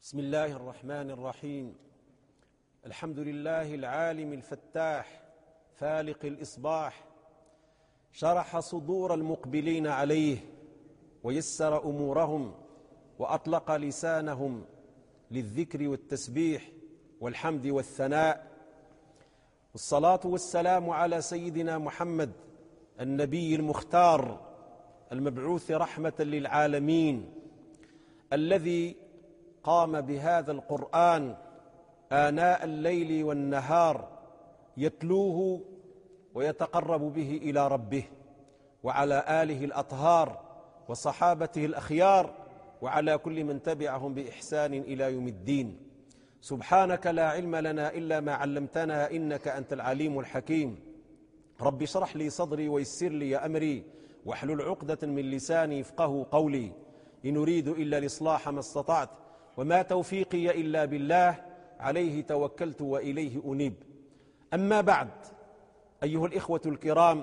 بسم الله الرحمن الرحيم. الحمد لله العالم الفتاح فالق الإصباح، شرح صدور المقبلين عليه ويسر أمورهم وأطلق لسانهم للذكر والتسبيح والحمد والثناء، والصلاة والسلام على سيدنا محمد النبي المختار المبعوث رحمة للعالمين، الذي قام بهذا القرآن آناء الليل والنهار يتلوه ويتقرب به إلى ربه، وعلى آله الأطهار وصحابته الأخيار وعلى كل من تبعهم بإحسان إلى يوم الدين. سبحانك لا علم لنا إلا ما علمتنا إنك أنت العليم الحكيم. رب اشرح لي صدري ويسر لي أمري واحلل عقدة من لساني يفقهوا قولي. إن أريد إلا الإصلاح ما استطعت وما توفيقي إلا بالله، عليه توكلت وإليه أنيب. أما بعد، أيها الإخوة الكرام،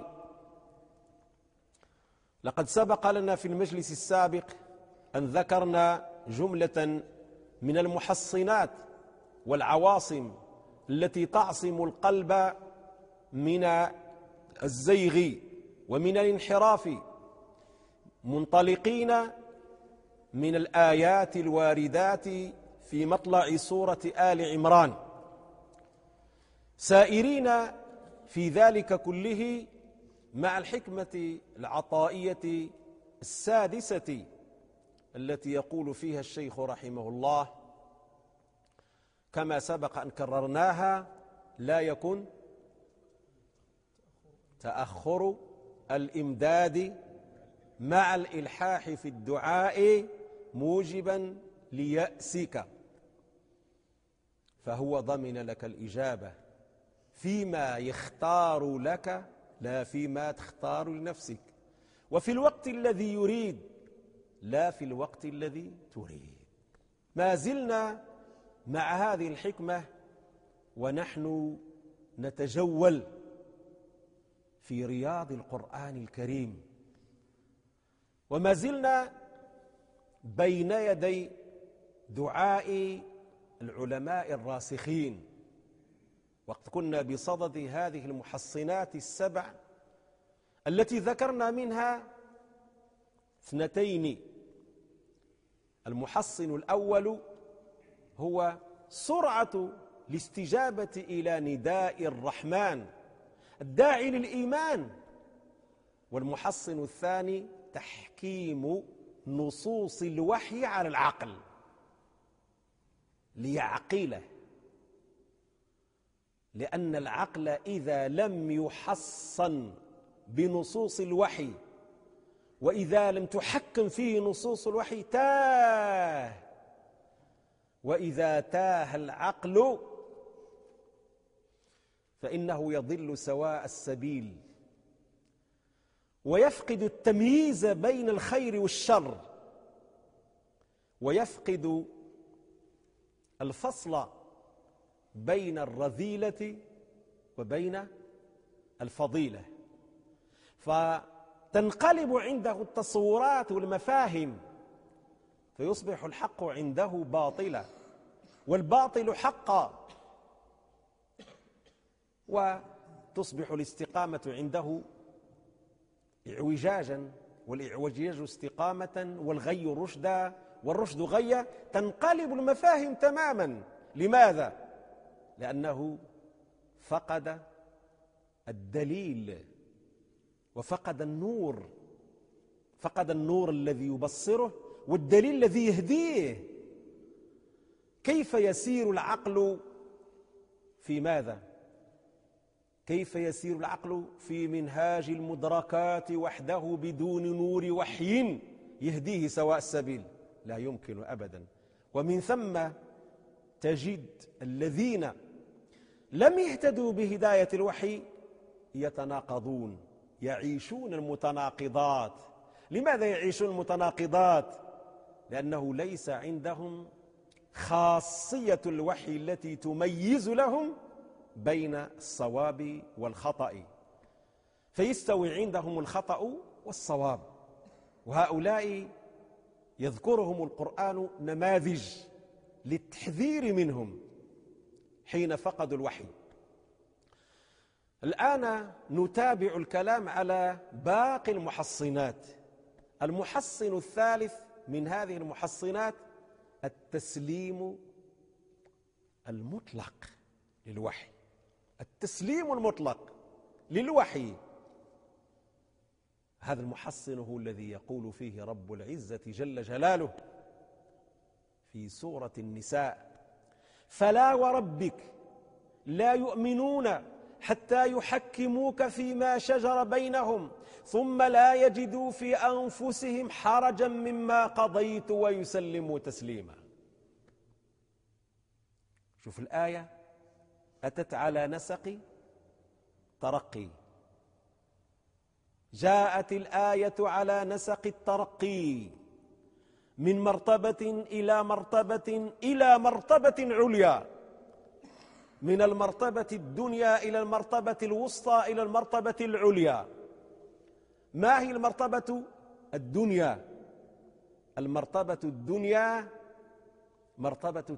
لقد سبق لنا في المجلس السابق أن ذكرنا جملة من المحصنات والعواصم التي تعصم القلب من الزيغ ومن الانحراف، منطلقين من الآيات الواردات في مطلع سورة آل عمران، سائرين في ذلك كله مع الحكمة العطائية السادسة التي يقول فيها الشيخ رحمه الله كما سبق أن كررناها: لا يكن تأخر الإمداد مع الإلحاح في الدعاء موجبا ليأسك، فهو ضمن لك الإجابة فيما يختار لك لا فيما تختار لنفسك، وفي الوقت الذي يريد لا في الوقت الذي تريد. ما زلنا مع هذه الحكمة ونحن نتجول في رياض القرآن الكريم، وما زلنا بين يدي دعاء العلماء الراسخين، وقد كنا بصدد هذه المحصنات السبع التي ذكرنا منها اثنتين. المحصن الأول هو سرعة الاستجابة إلى نداء الرحمن الداعي للإيمان، والمحصن الثاني تحكيم نصوص الوحي على العقل ليعقله، لأن العقل إذا لم يحصن بنصوص الوحي وإذا لم تحكم فيه نصوص الوحي تاه، وإذا تاه العقل فإنه يضل سواء السبيل ويفقد التمييز بين الخير والشر، ويفقد الفصل بين الرذيلة وبين الفضيلة، فتنقلب عنده التصورات والمفاهيم، فيصبح الحق عنده باطلا والباطل حقا، وتصبح الاستقامة عنده اعوجاجا، والإعوجاج استقامة، والغي رشدا، والرشد غيا. تنقلب المفاهيم تماما. لماذا؟ لأنه فقد الدليل وفقد النور، فقد النور الذي يبصره والدليل الذي يهديه. كيف يسير العقل في ماذا؟ كيف يسير العقل في منهاج المدركات وحده بدون نور وحي يهديه سواء السبيل؟ لا يمكن أبدا. ومن ثم تجد الذين لم يهتدوا بهداية الوحي يتناقضون، يعيشون المتناقضات. لماذا يعيشون المتناقضات؟ لأنه ليس عندهم خاصية الوحي التي تميز لهم بين الصواب والخطأ، فيستوي عندهم الخطأ والصواب. وهؤلاء يذكرهم القرآن نماذج للتحذير منهم حين فقدوا الوحي. الآن نتابع الكلام على باقي المحصنات. المحصن الثالث من هذه المحصنات التسليم المطلق للوحي. التسليم المطلق للوحي، هذا المحصن هو الذي يقول فيه رب العزة جل جلاله في سورة النساء: فلا وربك لا يؤمنون حتى يحكموك فيما شجر بينهم ثم لا يجدوا في أنفسهم حرجا مما قضيت ويسلموا تسليما. شوف الآية أتت على نسق ترقي، جاءت الآية على نسق الترقي من مرتبة إلى مرتبة إلى مرتبة عليا، من المرتبة الدنيا إلى المرتبة الوسطى إلى المرتبة العليا. ما هي المرتبة الدنيا؟ المرتبة الدنيا مرتبة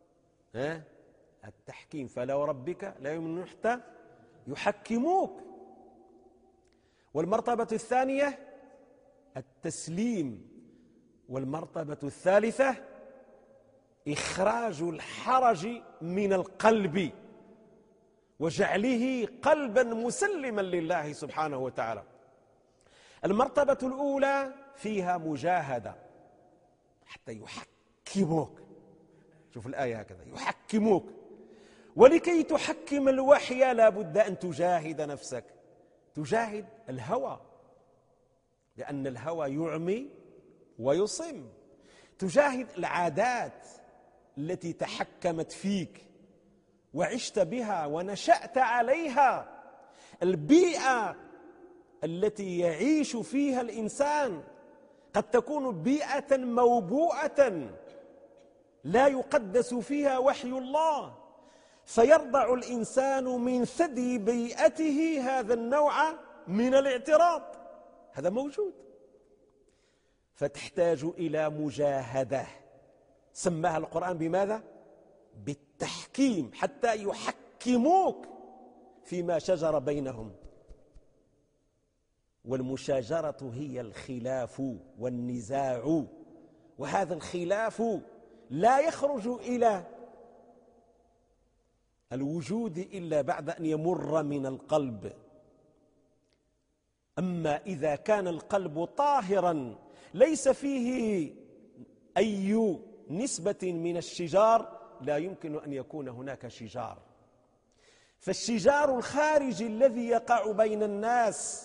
التحكيم، فلا وربك لا يؤمنون حتى يحكموك. والمرتبة الثانية التسليم. والمرتبة الثالثة إخراج الحرج من القلب وجعله قلبا مسلما لله سبحانه وتعالى. المرتبة الأولى فيها مجاهدة حتى يحكموك. شوف الآية هكذا: يحكموك. ولكي تحكم الوحي لا بد أن تجاهد نفسك، تجاهد الهوى، لأن الهوى يعمي ويصم. تجاهد العادات التي تحكمت فيك وعشت بها ونشأت عليها، البيئة التي يعيش فيها الإنسان قد تكون بيئة موبوءة لا يقدس فيها وحي الله، فيرضع الإنسان من ثدي بيئته هذا النوع من الاعتراض، هذا موجود. فتحتاج إلى مجاهدة، سماها القرآن بماذا؟ بالتحكيم، حتى يحكموك فيما شجر بينهم. والمشاجرة هي الخلاف والنزاع، وهذا الخلاف لا يخرج إلى الوجود إلا بعد أن يمر من القلب. أما إذا كان القلب طاهرا ليس فيه أي نسبة من الشجار، لا يمكن أن يكون هناك شجار. فالشجار الخارجي الذي يقع بين الناس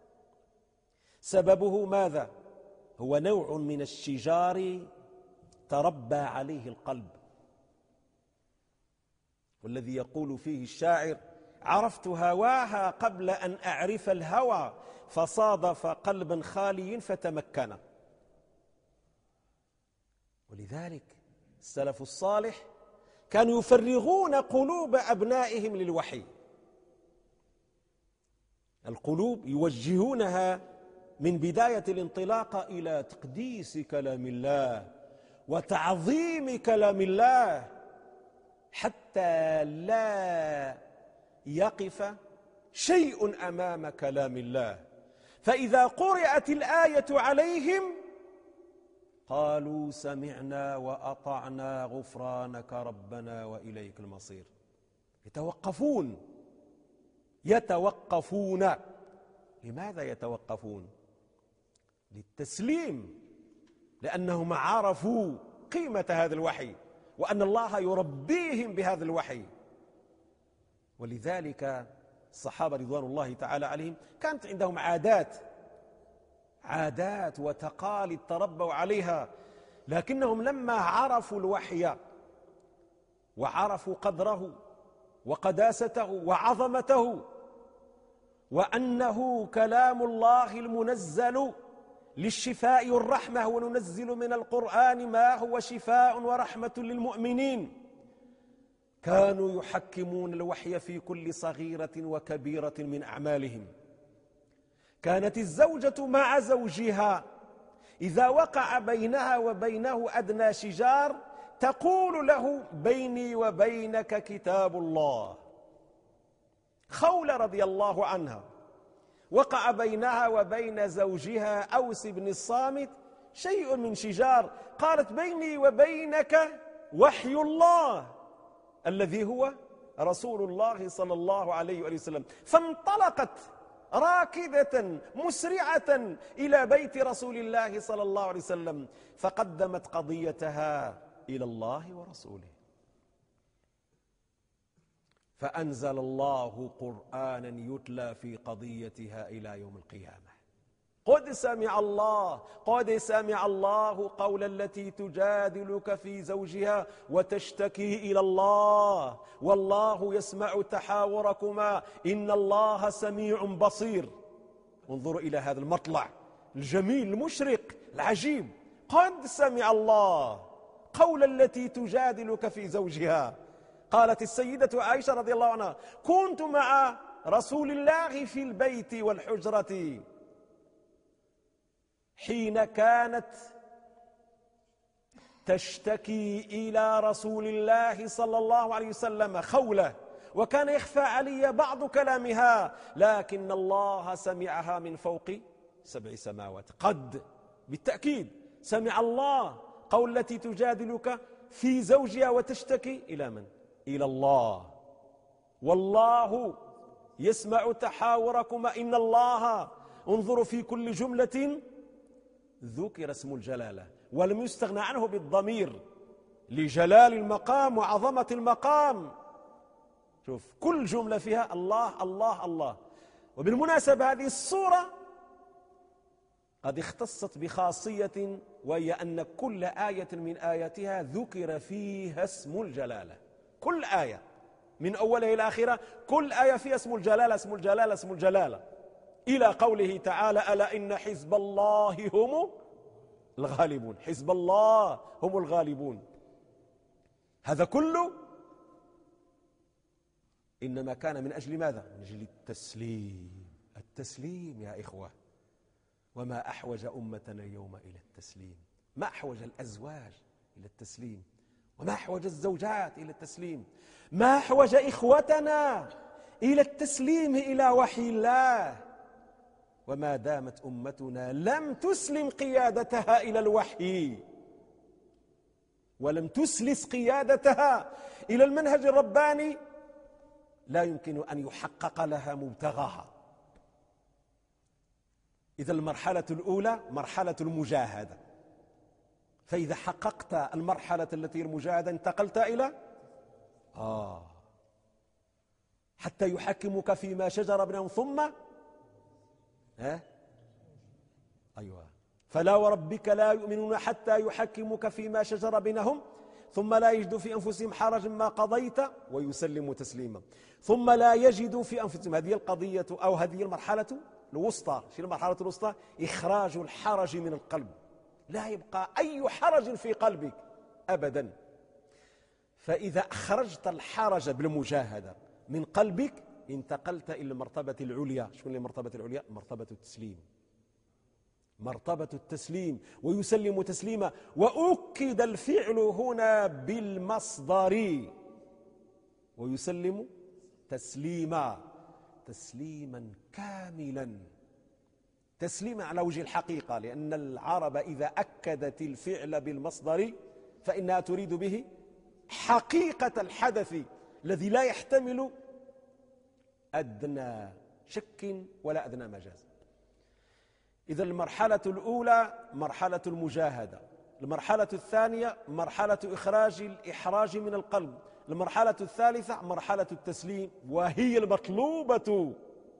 سببه ماذا؟ هو نوع من الشجار تربى عليه القلب، والذي يقول فيه الشاعر: عرفت هواها قبل أن أعرف الهوى فصادف قلبا خالي فتمكن. ولذلك السلف الصالح كانوا يفرغون قلوب أبنائهم للوحي، القلوب يوجهونها من بداية الانطلاق إلى تقديس كلام الله وتعظيم كلام الله، حتى لا يقف شيء أمام كلام الله. فإذا قرأت الآية عليهم قالوا: سمعنا وأطعنا غفرانك ربنا وإليك المصير. يتوقفون. لماذا يتوقفون؟ للتسليم، لأنهم عرفوا قيمة هذا الوحي وأن الله يربيهم بهذا الوحي. ولذلك الصحابة رضوان الله تعالى عليهم كانت عندهم عادات وتقاليد تربوا عليها، لكنهم لما عرفوا الوحي وعرفوا قدره وقداسته وعظمته وأنه كلام الله المنزل للشفاء والرحمة، وننزل من القرآن ما هو شفاء ورحمة للمؤمنين، كانوا يحكمون الوحي في كل صغيرة وكبيرة من أعمالهم. كانت الزوجة مع زوجها إذا وقع بينها وبينه أدنى شجار تقول له بيني وبينك كتاب الله. خولة رضي الله عنها وقع بينها وبين زوجها أوس بن الصامت شيء من شجار، قالت بيني وبينك وحي الله الذي هو رسول الله صلى الله عليه وسلم. فانطلقت راكدة مسرعة إلى بيت رسول الله صلى الله عليه وسلم، فقدمت قضيتها إلى الله ورسوله، فأنزل الله قرآنا يتلى في قضيتها إلى يوم القيامة. قد سمع الله قول التي تجادلك في زوجها وتشتكي إلى الله والله يسمع تحاوركما إن الله سميع بصير. انظروا إلى هذا المطلع الجميل المشرق العجيب. قد سمع الله قول التي تجادلك في زوجها. قالت السيدة عائشة رضي الله عنها: كنت مع رسول الله في البيت والحجرة حين كانت تشتكي إلى رسول الله صلى الله عليه وسلم خولة، وكان يخفى علي بعض كلامها، لكن الله سمعها من فوق 7 سماوات. قد بالتأكيد سمع الله قول التي تجادلك في زوجها وتشتكي إلى من؟ إلى الله. والله يسمع تحاوركما إن الله. انظروا في كل جملة ذكر اسم الجلالة ولم يستغنى عنه بالضمير لجلال المقام وعظمة المقام. شوف كل جملة فيها الله الله الله. وبالمناسبة هذه السورة قد اختصت بخاصية، وهي أن كل آية من آياتها ذكر فيها اسم الجلالة. كل آية من أولها إلى آخرها كل آية فيها اسم الجلالة اسم الجلالة اسم الجلالة، إلى قوله تعالى: ألا إن حزب الله هم الغالبون. حزب الله هم الغالبون. هذا كله إنما كان من أجل ماذا؟ من أجل التسليم. التسليم يا إخوة. وما أحوج أمتنا اليوم إلى التسليم. ما أحوج الأزواج إلى التسليم، وما أحوج الزوجات إلى التسليم، ما أحوج إخوتنا إلى التسليم إلى وحي الله. وما دامت أمتنا لم تسلم قيادتها إلى الوحي ولم تسلس قيادتها إلى المنهج الرباني، لا يمكن أن يحقق لها مبتغاها. إذا المرحلة الأولى مرحلة المجاهدة، فإذا حققت المرحلة التي المجاهدة انتقلت إلى حتى يحكمك فيما شجر بينهم ثم أيوة فلا وربك لا يؤمنون حتى يحكمك فيما شجر بينهم ثم لا يجدوا في أنفسهم حرجا ما قضيت ويسلموا تسليما. ثم لا يجدوا في أنفسهم. هذه القضية أو هذه المرحلة الوسطى. شنو المرحلة الوسطى؟ إخراج الحرج من القلب، لا يبقى أي حرج في قلبك أبدا. فإذا أخرجت الحرج بالمجاهدة من قلبك انتقلت إلى المرتبة العليا. شنو المرتبة العليا؟ مرتبة التسليم. مرتبة التسليم. ويسلم تسليما. وأكد الفعل هنا بالمصدر. ويسلم تسليما، تسليما كاملا، تسليما على وجه الحقيقة، لأن العرب إذا أكدت الفعل بالمصدر فإنها تريد به حقيقة الحدث الذي لا يحتمل أدنى شك ولا أدنى مجاز. إذا المرحلة الأولى مرحلة المجاهدة، المرحلة الثانية مرحلة إخراج الإحراج من القلب، المرحلة الثالثة مرحلة التسليم وهي المطلوبة.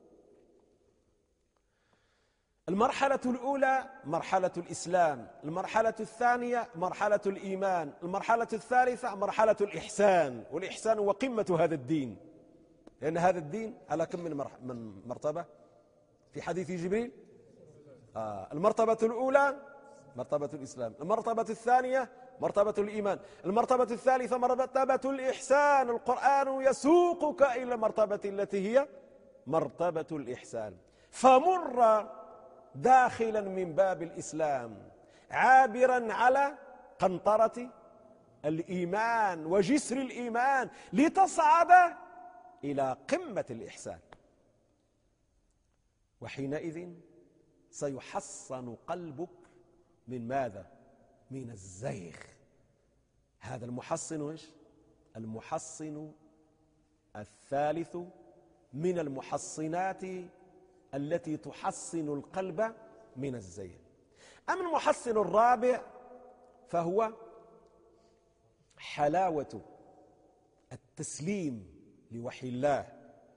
المرحلة الأولى مرحلة الإسلام، المرحلة الثانية مرحلة الإيمان، المرحلة الثالثة مرحلة الإحسان. والإحسان هو قمة هذا الدين، لأن هذا الدين على كم من مرتبة في حديث جبريل؟ المرتبة الأولى مرتبة الإسلام، المرتبة الثانية مرتبة الإيمان، المرتبة الثالثة مرتبة الإحسان. القرآن يسوقك إلى المرتبة التي هي مرتبة الإحسان. فمر داخلا من باب الإسلام عابرا على قنطرة الإيمان وجسر الإيمان لتصعد إلى قمة الإحسان. وحينئذ سيحصن قلبك من ماذا؟ من الزيغ. هذا المحصن إيش؟ المحصن الثالث من المحصنات التي تحصن القلب من الزيغ. أما المحصن الرابع فهو حلاوة التسليم لوحي الله،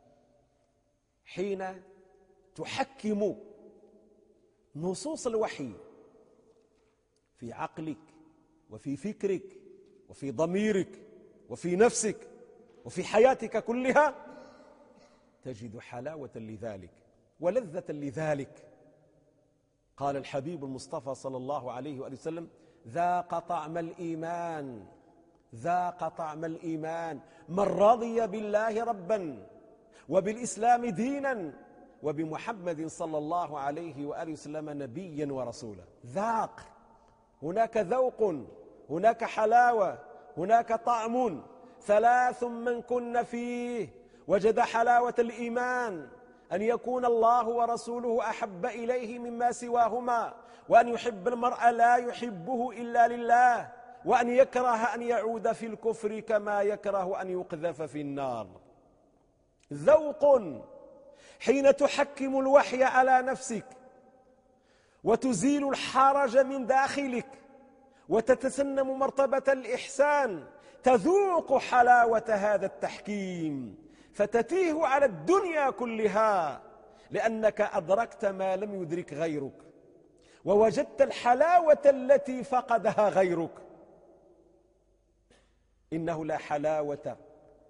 حين تحكم نصوص الوحي في عقلك وفي فكرك وفي ضميرك وفي نفسك وفي حياتك كلها، تجد حلاوة لذلك ولذة لذلك. قال الحبيب المصطفى صلى الله عليه وآله وسلم: ذاق طعم الإيمان، ذاق طعم الإيمان من رضي بالله ربا وبالإسلام دينا وبمحمد صلى الله عليه وآله وسلم نبيا ورسولا. ذاق، هناك ذوق، هناك حلاوة، هناك طعم، ثلاث من كن فيه وجد حلاوة الإيمان: أن يكون الله ورسوله أحب إليه مما سواهما، وأن يحب المرء لا يحبه إلا لله، وأن يكره أن يعود في الكفر كما يكره أن يقذف في النار. ذوق حين تحكم الوحي على نفسك وتزيل الحرج من داخلك وتتسنم مرتبة الإحسان، تذوق حلاوة هذا التحكيم فتتيه على الدنيا كلها، لأنك أدركت ما لم يدرك غيرك ووجدت الحلاوة التي فقدها غيرك. إنه لا حلاوة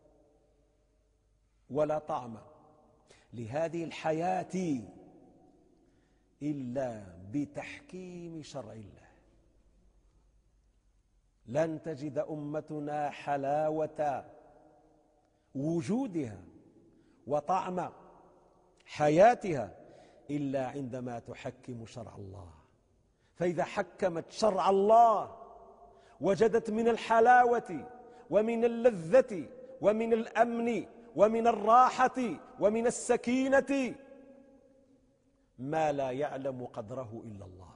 ولا طعم لهذه الحياة إلا بتحكيم شرع الله. لن تجد أمتنا حلاوة وجودها وطعم حياتها إلا عندما تحكم شرع الله. فإذا حكمت شرع الله وجدت من الحلاوة ومن اللذة ومن الأمن ومن الراحة ومن السكينة ما لا يعلم قدره إلا الله،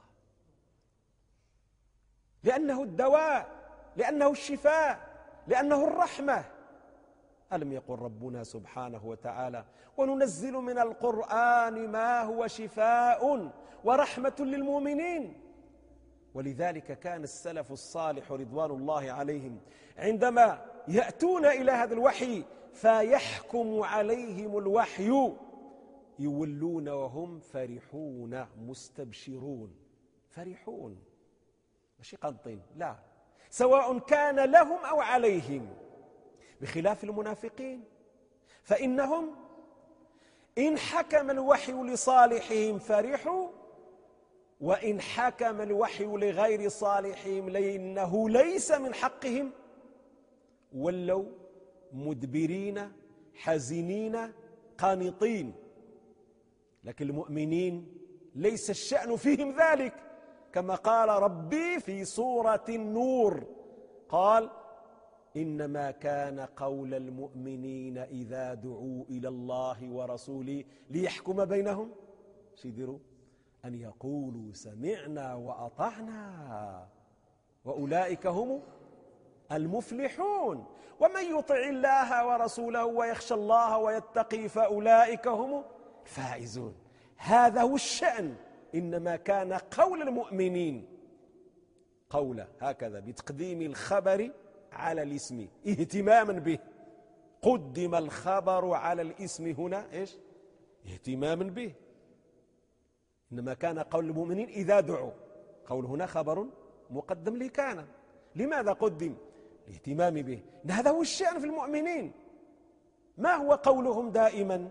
لأنه الدواء، لأنه الشفاء، لأنه الرحمة. ألم يقل ربنا سبحانه وتعالى: وننزل من القرآن ما هو شفاء ورحمة للمؤمنين. ولذلك كان السلف الصالح رضوان الله عليهم عندما يأتون إلى هذا الوحي فيحكم عليهم الوحي يولون وهم فرحون مستبشرون. فرحون ماشي قانطين، لا، سواء كان لهم أو عليهم، بخلاف المنافقين فإنهم إن حكم الوحي لصالحهم فرحوا، وإن حكم الوحي لغير صالحهم لأنه ليس من حقهم ولوا مدبرين حزينين قانطين. لكن المؤمنين ليس الشأن فيهم ذلك، كما قال ربي في سورة النور، قال: إنما كان قول المؤمنين إذا دعوا إلى الله ورسوله ليحكم بينهم سيدروا أن يقولوا سمعنا وأطعنا وأولئك هم المفلحون. ومن يطع الله ورسوله ويخشى الله ويتقي فأولئك هم الفائزون. هذا هو الشأن. إنما كان قول المؤمنين قولا هكذا بتقديم الخبر على الاسم اهتماما به. قدم الخبر على الاسم هنا إيش؟ اهتماما به. إنما كان قول المؤمنين إذا دعوا، قول هنا خبر مقدم لكان. لماذا قدم؟ الاهتمام به. هذا هو الشأن في المؤمنين. ما هو قولهم دائما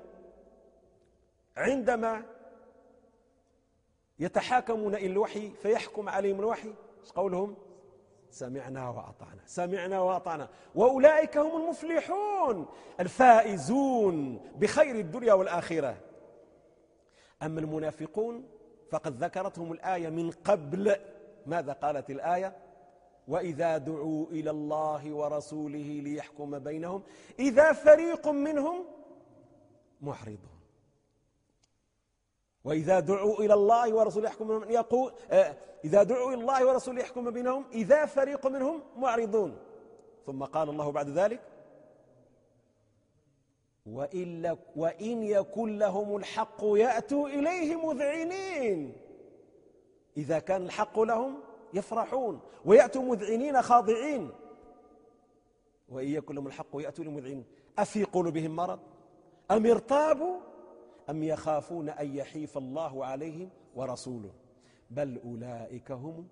عندما يتحاكمون إلى الوحي فيحكم عليهم الوحي؟ قولهم سمعنا وأطعنا، سمعنا وأطعنا وأولئك هم المفلحون الفائزون بخير الدنيا والآخرة. أما المنافقون فقد ذكرتهم الآية من قبل. ماذا قالت الآية؟ وإذا دعوا إلى الله ورسوله ليحكم بينهم إذا فريق منهم معرضون. وإذا دعوا إلى الله ورسوله يحكم بينهم يقول إذا دعوا إلى الله ورسوله يحكم بينهم إذا فريق منهم معرضون. ثم قال الله بعد ذلك وإن يكن لهم الحق يأتوا إليه مذعنين. إذا كان الحق لهم يفرحون ويأتوا مذعنين خاضعين. وإن يكن لهم الحق يأتوا مذعنين أفي قلوبهم مرض أم ارتابوا أم يخافون أن يحيف الله عليهم ورسوله بل أولئك هم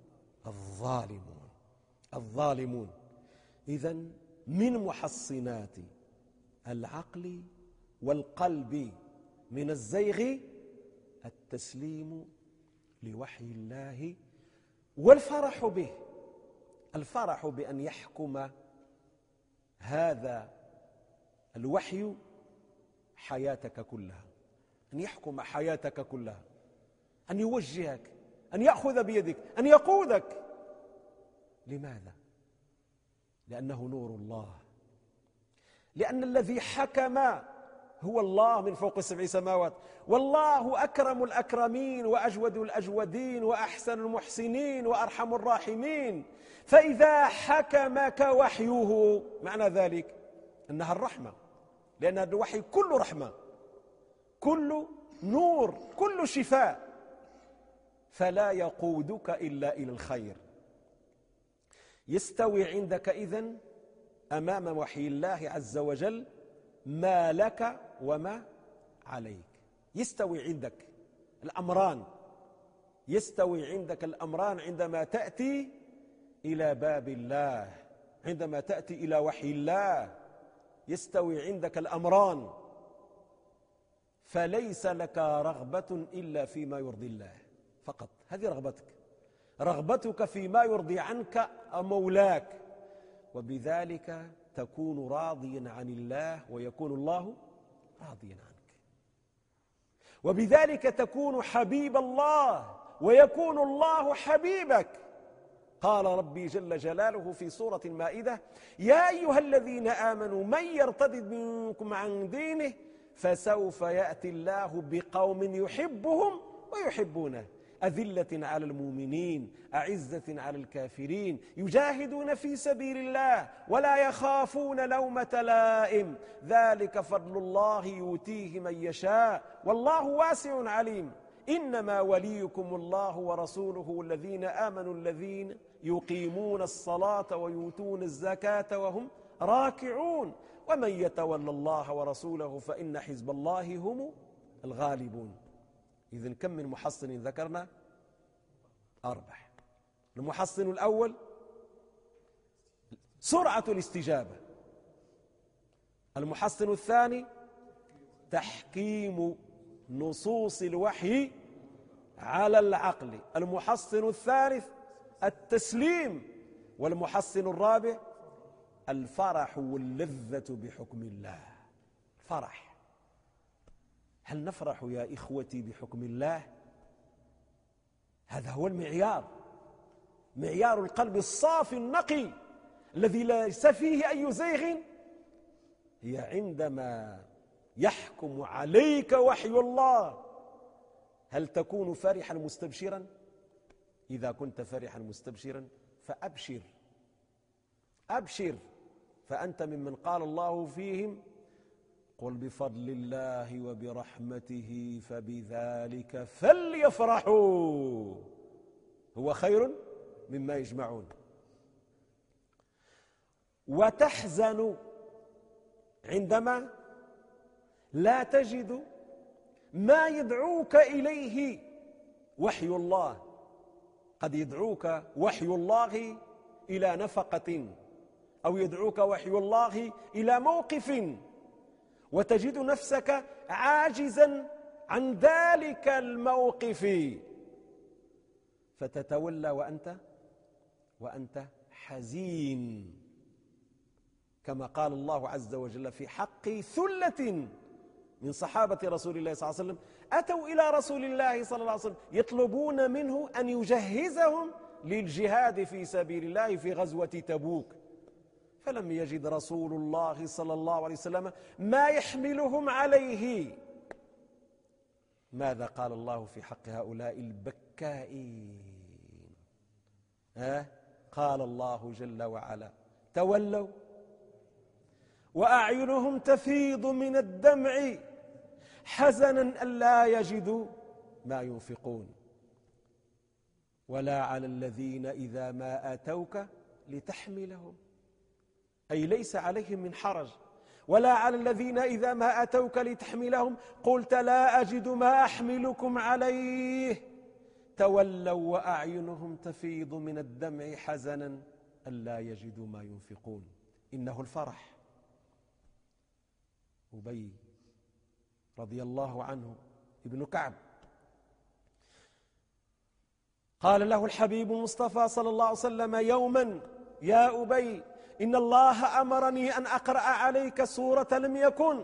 الظالمون. إذن من محصنات العقل والقلب من الزيغ التسليم لوحي الله والفرح به، الفرح بأن يحكم هذا الوحي حياتك كلها، أن يحكم حياتك كلها، أن يوجهك، أن يأخذ بيدك، أن يقودك. لماذا؟ لأنه نور الله، لأن الذي حكم هو الله من فوق 7 سماوات، والله أكرم الأكرمين وأجود الأجودين وأحسن المحسنين وأرحم الراحمين. فإذا حكمك وحيه معنى ذلك أنها الرحمة، لأن الوحي كل رحمة، كل نور، كل شفاء، فلا يقودك إلا إلى الخير. يستوي عندك إذن أمام وحي الله عز وجل ما لك وما عليك. يستوي عندك الأمران، يستوي عندك الأمران عندما تأتي إلى باب الله، عندما تأتي إلى وحي الله يستوي عندك الأمران. فليس لك رغبة إلا فيما يرضي الله فقط، هذه رغبتك، رغبتك فيما يرضي عنك مولاك، وبذلك تكون راضيا عن الله ويكون الله راضيا عنك، وبذلك تكون حبيب الله ويكون الله حبيبك. قال ربي جل جلاله في سورة المائدة يا أيها الذين آمنوا من يرتد منكم عن دينه فسوف يأتي الله بقوم يحبهم ويحبونه أذلة على المؤمنين أعزة على الكافرين يجاهدون في سبيل الله ولا يخافون لومة لائم ذلك فضل الله يؤتيه من يشاء والله واسع عليم إنما وليكم الله ورسوله والذين آمنوا الذين يقيمون الصلاة ويؤتون الزكاة وهم راكعون ومن يتولى الله ورسوله فإن حزب الله هم الغالبون. إذن كم من محصن ذكرنا؟ 4. المحصن الأول سرعة الاستجابة. المحصن الثاني تحكيم نصوص الوحي على العقل. المحصن الثالث التسليم. والمحصن الرابع الفرح واللذة بحكم الله. فرح. هل نفرح يا إخوتي بحكم الله؟ هذا هو المعيار، معيار القلب الصافي النقي الذي ليس فيه أي زيغ. هي عندما يحكم عليك وحي الله هل تكون فرحا مستبشرا؟ إذا كنت فرحا مستبشرا فأبشر، أبشر، فأنت ممن قال الله فيهم قل بفضل الله وبرحمته فبذلك فليفرحوا هو خير مما يجمعون. وتحزن عندما لا تجد ما يدعوك إليه وحي الله. قد يدعوك وحي الله إلى نفقة أو يدعوك وحي الله إلى موقف وتجد نفسك عاجزا عن ذلك الموقف فتتولى وأنت حزين، كما قال الله عز وجل في حق ثلة من صحابة رسول الله صلى الله عليه وسلم أتوا إلى رسول الله صلى الله عليه وسلم يطلبون منه أن يجهزهم للجهاد في سبيل الله في غزوة تبوك، فلم يجد رسول الله صلى الله عليه وسلم ما يحملهم عليه. ماذا قال الله في حق هؤلاء البكائين؟ قال الله جل وعلا: تولوا وأعينهم تفيض من الدمع حزنا ألا يجدوا ما ينفقون ولا على الذين إذا ما آتوك لتحملهم، أي ليس عليهم من حرج، ولا على الذين إذا ما أتوك لتحملهم قلت لا أجد ما أحملكم عليه تولوا وأعينهم تفيض من الدمع حزنا ألا يجدوا ما ينفقون. إنه الفرح. أبي رضي الله عنه ابن كعب قال له الحبيب المصطفى صلى الله عليه وسلم يوما: يا أبي إن الله أمرني أن أقرأ عليك سورة لم يكن.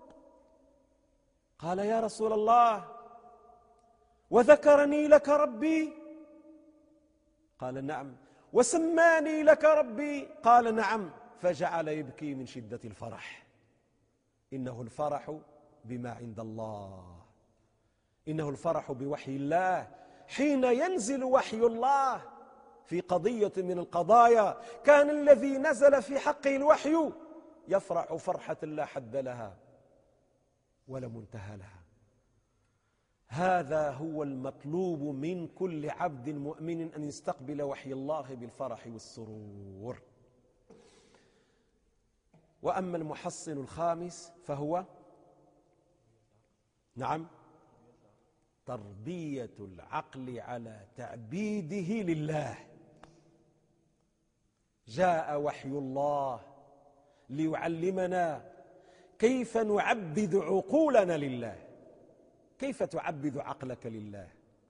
قال: يا رسول الله وذكرني لك ربي؟ قال: نعم. وسماني لك ربي؟ قال: نعم. فجعل يبكي من شدة الفرح. إنه الفرح بما عند الله، إنه الفرح بوحي الله. حين ينزل وحي الله في قضية من القضايا كان الذي نزل في حقه الوحي يفرح فرحة لا حد لها ولا منتهى لها. هذا هو المطلوب من كل عبد مؤمن، أن يستقبل وحي الله بالفرح والسرور. وأما المحصن الخامس فهو تربية العقل على تعبيده لله. جاء وحي الله ليعلمنا كيف نعبد عقولنا لله. كيف تعبد عقلك لله؟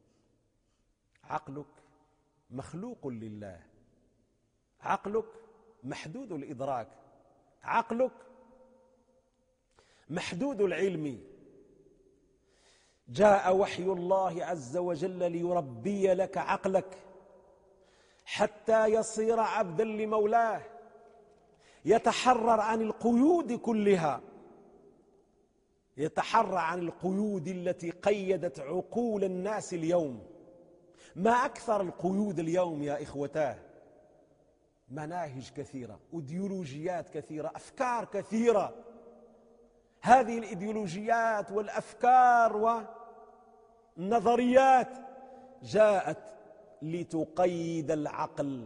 عقلك مخلوق لله، عقلك محدود الإدراك، عقلك محدود العلم. جاء وحي الله عز وجل ليربي لك عقلك حتى يصير عبدا لمولاه، يتحرر عن القيود كلها، يتحرر عن القيود التي قيدت عقول الناس اليوم. ما أكثر القيود اليوم يا إخوتاه؟ مناهج كثيرة، أيديولوجيات كثيرة، أفكار كثيرة. هذه الإيديولوجيات والأفكار والنظريات جاءت لتقيد العقل،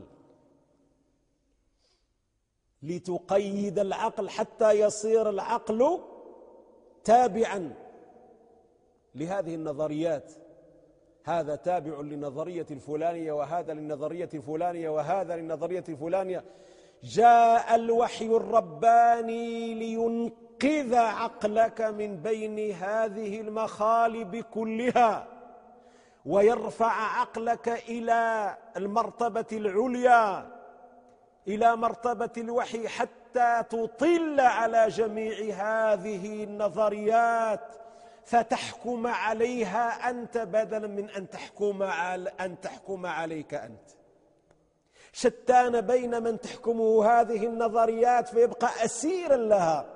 لتقيد العقل حتى يصير العقل تابعا لهذه النظريات. هذا تابع للنظرية الفلانية، وهذا للنظرية الفلانية، وهذا للنظرية الفلانية. جاء الوحي الرباني لينقذ عقلك من بين هذه المخالب كلها، ويرفع عقلك إلى المرتبة العليا، إلى مرتبة الوحي، حتى تطل على جميع هذه النظريات فتحكم عليها أنت بدلا من أن تحكم عليك أنت. شتان بين من تحكمه هذه النظريات فيبقى أسيرا لها،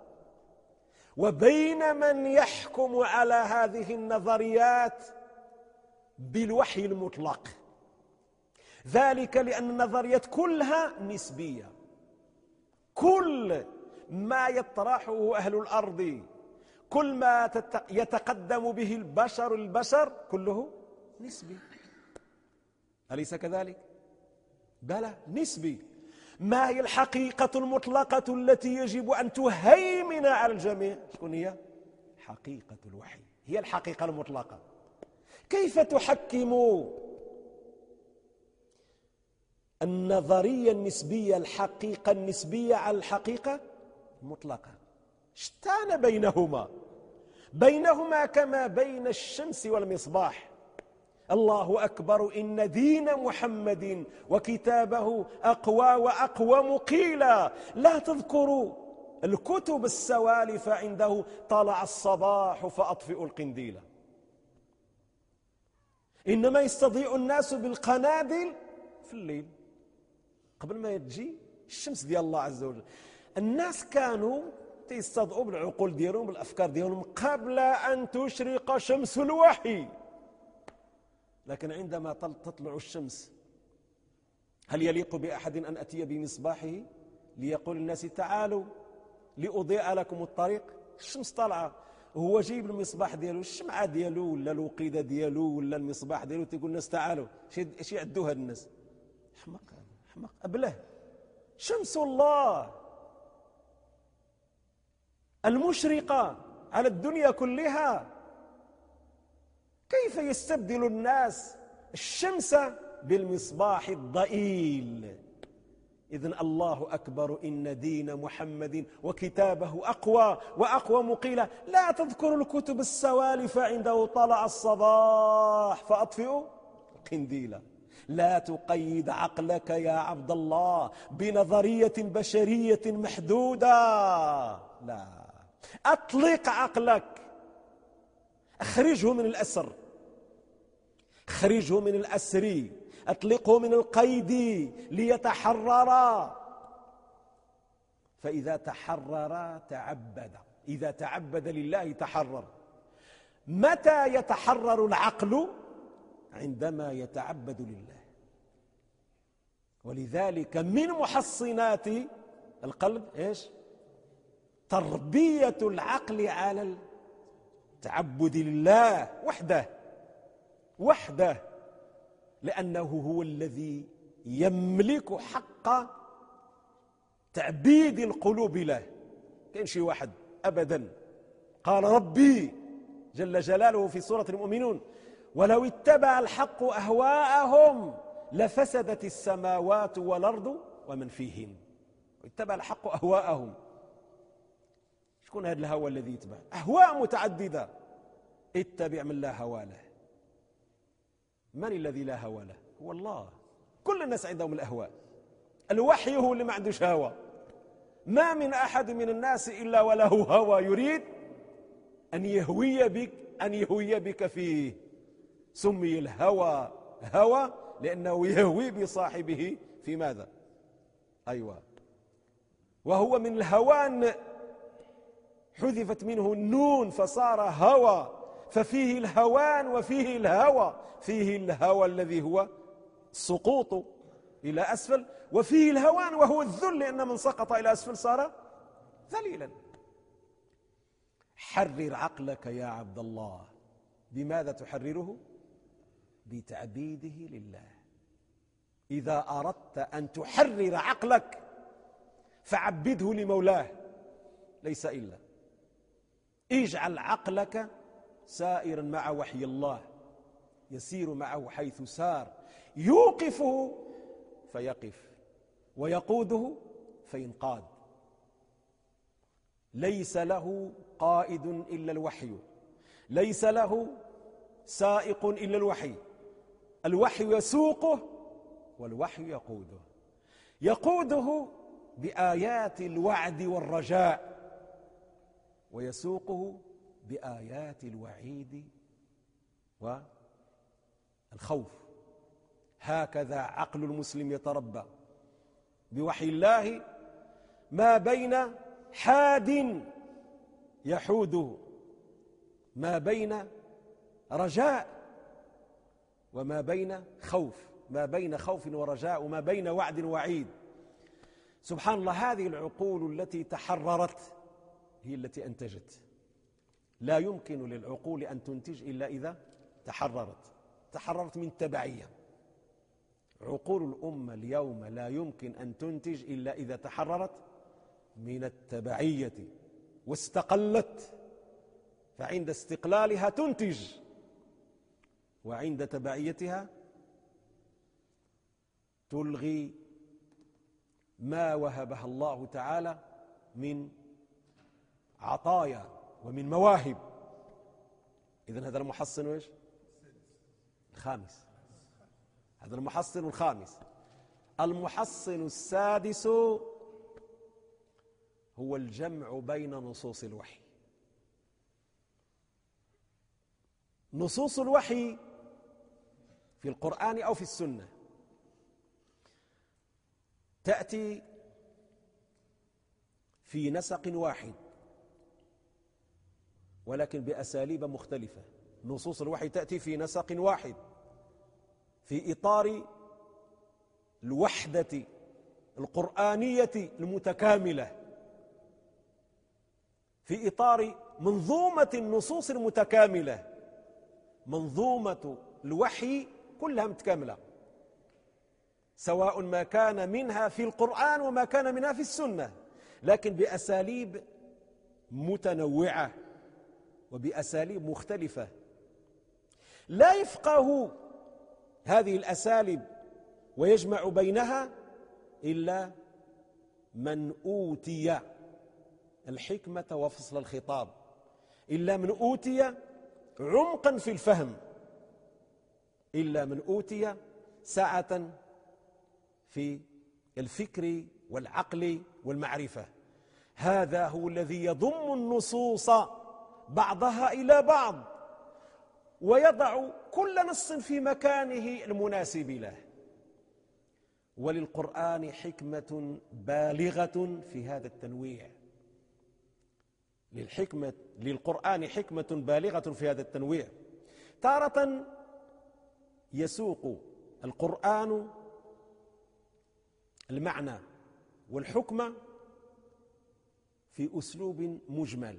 وبين من يحكم على هذه النظريات بالوحي المطلق. ذلك لأن النظريات كلها نسبية. كل ما يطرحه أهل الأرض، كل ما يتقدم به البشر كله نسبي. أليس كذلك؟ بلى، نسبي. ما هي الحقيقة المطلقة التي يجب أن تهيمن على الجميع؟ شكون هي؟ حقيقة الوحي، هي الحقيقة المطلقة. كيف تحكم النظرية النسبية، الحقيقة النسبية على الحقيقة المطلقة؟ شتان بينهما كما بين الشمس والمصباح. الله أكبر، إن دين محمد وكتابه أقوى وأقوم قيلا. لا تذكروا الكتب السوالف عنده طلع الصباح فأطفئوا القنديل. إنما يستضيء الناس بالقنادل في الليل قبل ما تجي الشمس ديال الله عز وجل. الناس كانوا تيستضعوا بالعقول ديالهم بالأفكار ديالهم قبل أن تشرق شمس الوحي، لكن عندما تطلع الشمس هل يليق بأحد أن أتي بمصباحه ليقول الناس تعالوا لأضيء لكم الطريق؟ الشمس طالعة وهو جايب المصباح ديالو، الشمعة ديالو ولا الوقيدة ديالو ولا المصباح ديالو، تيقول الناس تعالوا. اش يعدوا هاد الناس؟ حمق أبله. شمس الله المشرقة على الدنيا كلها، كيف يستبدل الناس الشمس بالمصباح الضئيل؟ إذن الله أكبر، إن دين محمد وكتابه أقوى وأقوم قيل لا تذكروا الكتب السوالف عنده طلع الصباح فأطفئوا قنديلا. لا تقيد عقلك يا عبد الله بنظرية بشرية محدودة، لا، أطلق عقلك، أخرجه من الأسر، أخرجه من الأسر، أطلقه من القيد ليتحرر. فإذا تحرر تعبد، إذا تعبد لله تحرر. متى يتحرر العقل؟ عندما يتعبد لله. ولذلك من محصنات القلب إيش؟ تربية العقل على التعبد لله وحده، لأنه هو الذي يملك حق تعبيد القلوب له. كاين شي واحد أبدا قال ربي جل جلاله في سورة المؤمنون ولو اتبع الحق أهواءهم لفسدت السماوات والأرض ومن فيهن. اتبع الحق أهواءهم، شكون هذا الهوى الذي يتبع؟ أهواء متعددة. اتبع من لا هوى له. من الذي لا هوى له؟ هو الله. كل الناس عندهم الأهواء. الوحي هو اللي ما عندوش هوى. ما من أحد من الناس إلا وله هوى يريد أن يهوي بك فيه. سمي الهوى هوى لأنه يهوي بصاحبه في ماذا؟ أيوة. وهو من الهوان حذفت منه النون فصار هوى، ففيه الهوان وفيه الهوى. فيه الهوى الذي هو السقوط إلى أسفل، وفيه الهوان وهو الذل، لأن من سقط إلى أسفل صار ذليلا. حرر عقلك يا عبد الله. بماذا تحرره؟ بتعبيده لله. إذا أردت أن تحرر عقلك فعبده لمولاه، ليس إلا. اجعل عقلك سائرا مع وحي الله، يسير معه حيث سار، يوقفه فيقف ويقوده فينقاد. ليس له قائد إلا الوحي، ليس له سائق إلا الوحي. الوحي يسوقه والوحي يقوده بآيات الوعد والرجاء، ويسوقه بآيات الوعيد والخوف. هكذا عقل المسلم يتربى بوحي الله، ما بين حاد يحوده، ما بين رجاء وما بين خوف، ما بين خوف ورجاء وما بين وعد وعيد. سبحان الله. هذه العقول التي تحررت هي التي أنتجت. لا يمكن للعقول أن تنتج إلا إذا تحررت من التبعية. عقول الأمة اليوم لا يمكن أن تنتج إلا إذا تحررت من التبعية واستقلت، فعند استقلالها تنتج، وعند تبعيتها تلغي ما وهبها الله تعالى من عطايا ومن مواهب. إذن هذا المحصن إيش؟ الخامس. هذا المحصن الخامس. المحصن السادس هو الجمع بين نصوص الوحي. نصوص الوحي في القرآن أو في السنة تأتي في نسق واحد ولكن بأساليب مختلفة. نصوص الوحي تأتي في نسق واحد في إطار الوحدة القرآنية المتكاملة، في إطار منظومة النصوص المتكاملة. منظومة الوحي كلها متكاملة، سواء ما كان منها في القرآن وما كان منها في السنة، لكن بأساليب متنوعة وبأساليب مختلفة. لا يفقه هذه الأساليب ويجمع بينها إلا من أوتي الحكمة وفصل الخطاب، إلا من أوتي عمقا في الفهم، إلا من أوتي سعة في الفكر والعقل والمعرفة. هذا هو الذي يضم النصوص بعضها إلى بعض ويضع كل نص في مكانه المناسب له. وللقرآن حكمة بالغة في هذا التنويع، للقرآن حكمة بالغة في هذا التنويع. تارة يسوق القرآن المعنى والحكم في أسلوب مجمل،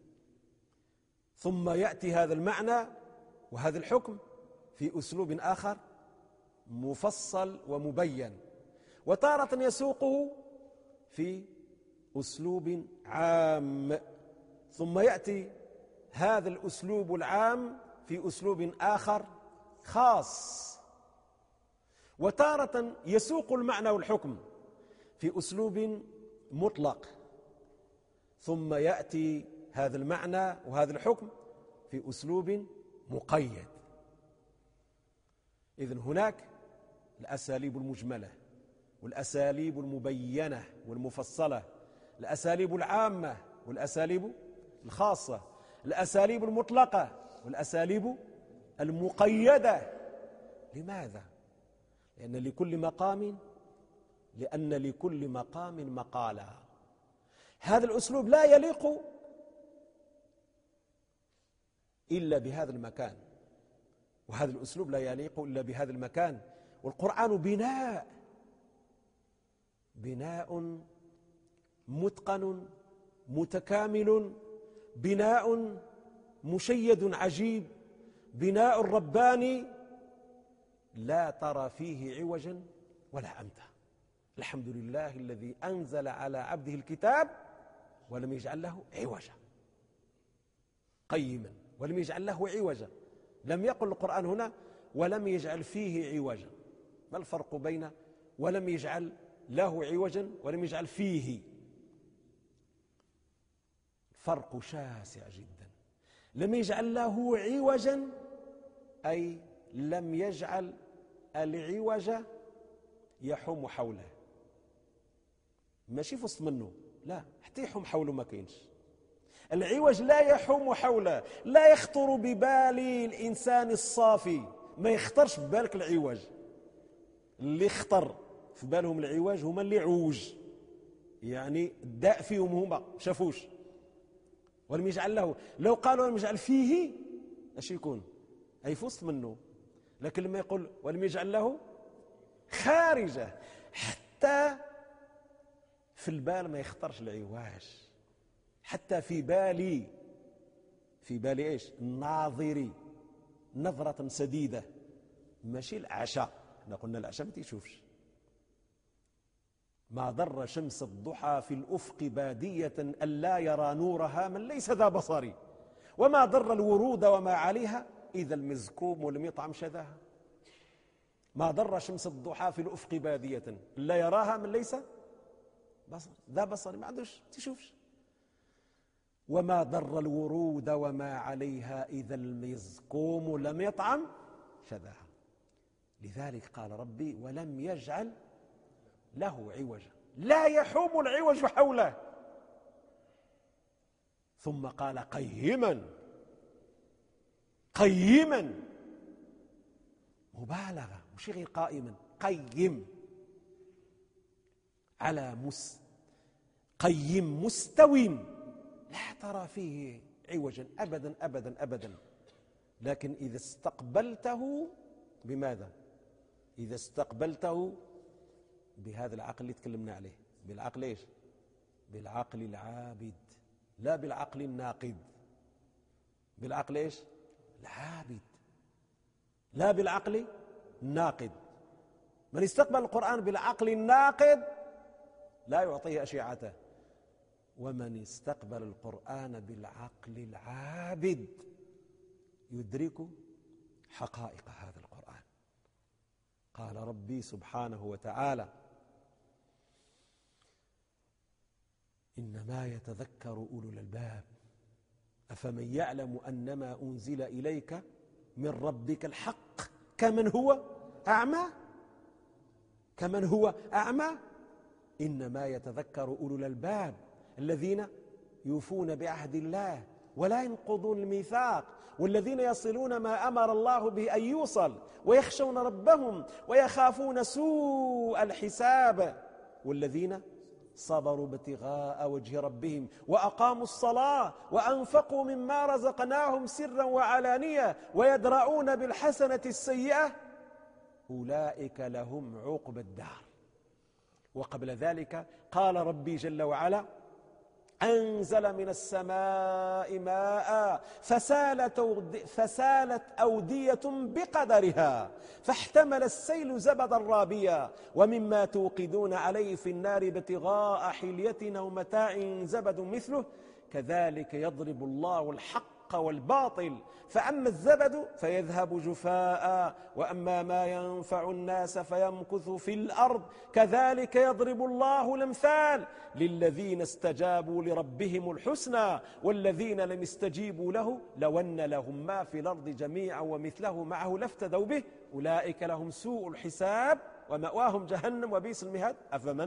ثم يأتي هذا المعنى وهذا الحكم في أسلوب آخر مفصل ومبين، وتارة يسوقه في أسلوب عام، ثم يأتي هذا الأسلوب العام في أسلوب آخر خاص، وتارة يسوق المعنى والحكم في أسلوب مطلق، ثم يأتي هذا المعنى وهذا الحكم في أسلوب مقيد. إذن هناك الأساليب المجملة والأساليب المبينة والمفصلة، الأساليب العامة والأساليب الخاصة، الأساليب المطلقة والأساليب المقيدة. لماذا؟ لأن لكل مقام مقالا. هذا الأسلوب لا يليق إلا بهذا المكان، وهذا الأسلوب لا يليق إلا بهذا المكان. والقرآن بناء متقن متكامل، بناء مشيد عجيب، بناء رباني لا ترى فيه عوجا ولا أمتا. الحمد لله الذي أنزل على عبده الكتاب ولم يجعل له عوجا، قيما ولم يجعل له عوجا. لم يقل القرآن هنا ولم يجعل فيه عوجا، ما الفرق بين ولم يجعل له عوجا ولم يجعل فيه؟ فرق شاسع جدا. لم يجعل له عوجا أي لم يجعل العوج يحوم حوله، ماشي في وسط منه، لا، حتى يحوم حوله ما كاينش. العوج لا يحوم حوله، لا يخطر ببال الإنسان الصافي، ما يخطرش ببالك العوج. اللي خطر في بالهم العوج هما اللي عوج، يعني الداء فيهم هما شافوش. ولم يجعل له، لو قالوا ولم يجعل فيه اش يكون؟ أي في وسط منه. لكن لما يقول ولم يجعل له خارجه، حتى في البال ما يخطرش العواج، حتى في بالي ايش؟ الناظري نظرة سديدة، ماشي العشاء. احنا قلنا العشاء ما تيشوفش. ما ضر شمس الضحى في الأفق بادية ألا يرى نورها من ليس ذا بصر، وما ضر الورود وما عليها إذا المزكوم لم يطعم شذاها. ما ضر شمس الضحى في الأفق بادية لا يراها من ليس ذا بصر، ما عندوش تشوفش. وما ضر الورود وما عليها إذا المزكوم لم يطعم شذاها. لذلك قال ربي ولم يجعل له عوجا، لا يحوم العوج حوله. ثم قال قيما، مبالغة، مش غير قائما، قيم. على قيم مستوٍ لا ترى فيه عوجا أبدا أبدا أبدا. لكن إذا استقبلته بماذا؟ إذا استقبلته بهذا العقل اللي تكلمنا عليه، بالعقل إيش؟ بالعقل العابد، لا بالعقل الناقد. بالعقل إيش؟ العابد، لا بالعقل الناقد. من استقبل القرآن بالعقل الناقد لا يعطيه أشعته، ومن استقبل القرآن بالعقل العابد يدرك حقائق هذا القرآن. قال ربي سبحانه وتعالى: إنما يتذكر أولو الألباب أفمن يعلم أنما أنزل إليك من ربك الحق كمن هو أعمى. كمن هو أعمى. إنما يتذكر أولو الألباب الذين يوفون بعهد الله ولا ينقضون الميثاق، والذين يصلون ما أمر الله به أن يوصل، ويخشون ربهم ويخافون سوء الحساب، والذين صبروا ابتغاء وجه ربهم وأقاموا الصلاة وأنفقوا مما رزقناهم سرا وعلانية ويدرؤون بالحسنة السيئة أولئك لهم عقبى الدار. وقبل ذلك قال ربي جل وعلا: أنزل من السماء ماء فسالت أودية بقدرها فاحتمل السيل زبدا رابيا ومما توقدون عليه في النار ابتغاء حلية أو متاع زبد مثله كذلك يضرب الله الحق والباطل فأما الزبد فيذهب جفاء وأما ما ينفع الناس فيمكث في الأرض كذلك يضرب الله الأمثال للذين استجابوا لربهم الحسنى والذين لم يستجيبوا له لو أن لهم ما في الأرض جميعا ومثله معه لافتدوا به أولئك لهم سوء الحساب ومأواهم جهنم وبئس المهاد.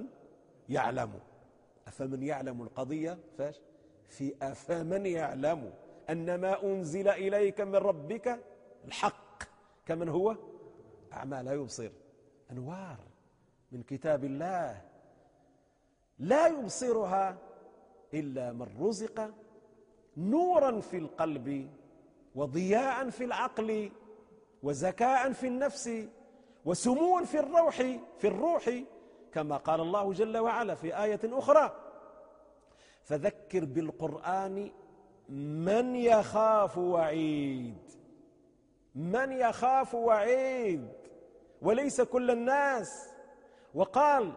أفمن يعلم القضية في أفمن يعلم أنما أنزل إليك من ربك الحق كمن هو أعمى لا يبصر. أنوار من كتاب الله لا يبصرها إلا من رزق نورا في القلب وضياء في العقل وزكاء في النفس وسمو في الروح كما قال الله جل وعلا في آية أخرى: فذكر بالقرآن من يخاف وعيد. من يخاف وعيد وليس كل الناس. وقال: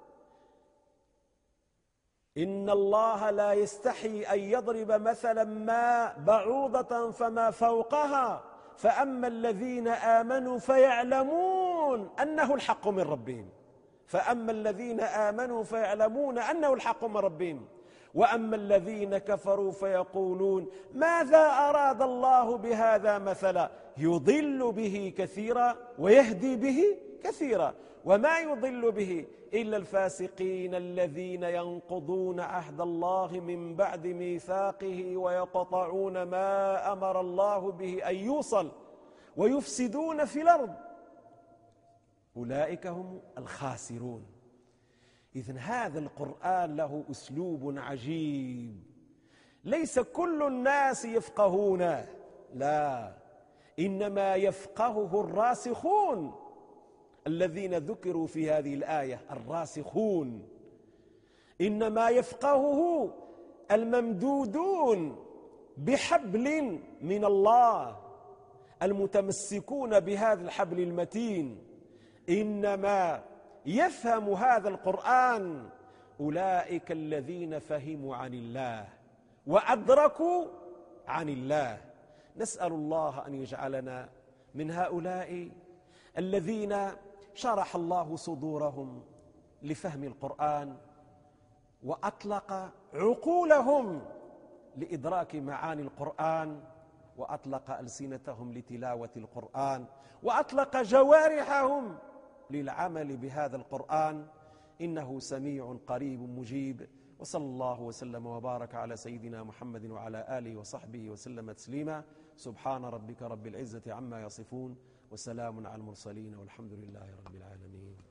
إن الله لا يستحي أن يضرب مثلا ما بعوضة فما فوقها فأما الذين آمنوا فيعلمون أنه الحق من ربهم. فأما الذين آمنوا فيعلمون أنه الحق من ربهم وأما الذين كفروا فيقولون ماذا أراد الله بهذا مثلا يضل به كثيرا ويهدي به كثيرا وما يضل به إلا الفاسقين الذين ينقضون عهد الله من بعد ميثاقه ويقطعون ما أمر الله به أن يوصل ويفسدون في الأرض أولئك هم الخاسرون. إذن هذا القرآن له أسلوب عجيب ليس كل الناس يفقهونه، لا، إنما يفقهه الراسخون الذين ذكروا في هذه الآية، الراسخون. إنما يفقهه الممدودون بحبل من الله المتمسكون بهذا الحبل المتين. إنما يفهم هذا القرآن أولئك الذين فهموا عن الله وأدركوا عن الله. نسأل الله أن يجعلنا من هؤلاء الذين شرح الله صدورهم لفهم القرآن وأطلق عقولهم لإدراك معاني القرآن وأطلق ألسنتهم لتلاوة القرآن وأطلق جوارحهم للعمل بهذا القرآن. إنه سميع قريب مجيب. وصلى الله وسلم وبارك على سيدنا محمد وعلى آله وصحبه وسلم تسليما. سبحان ربك رب العزة عما يصفون وسلام على المرسلين والحمد لله رب العالمين.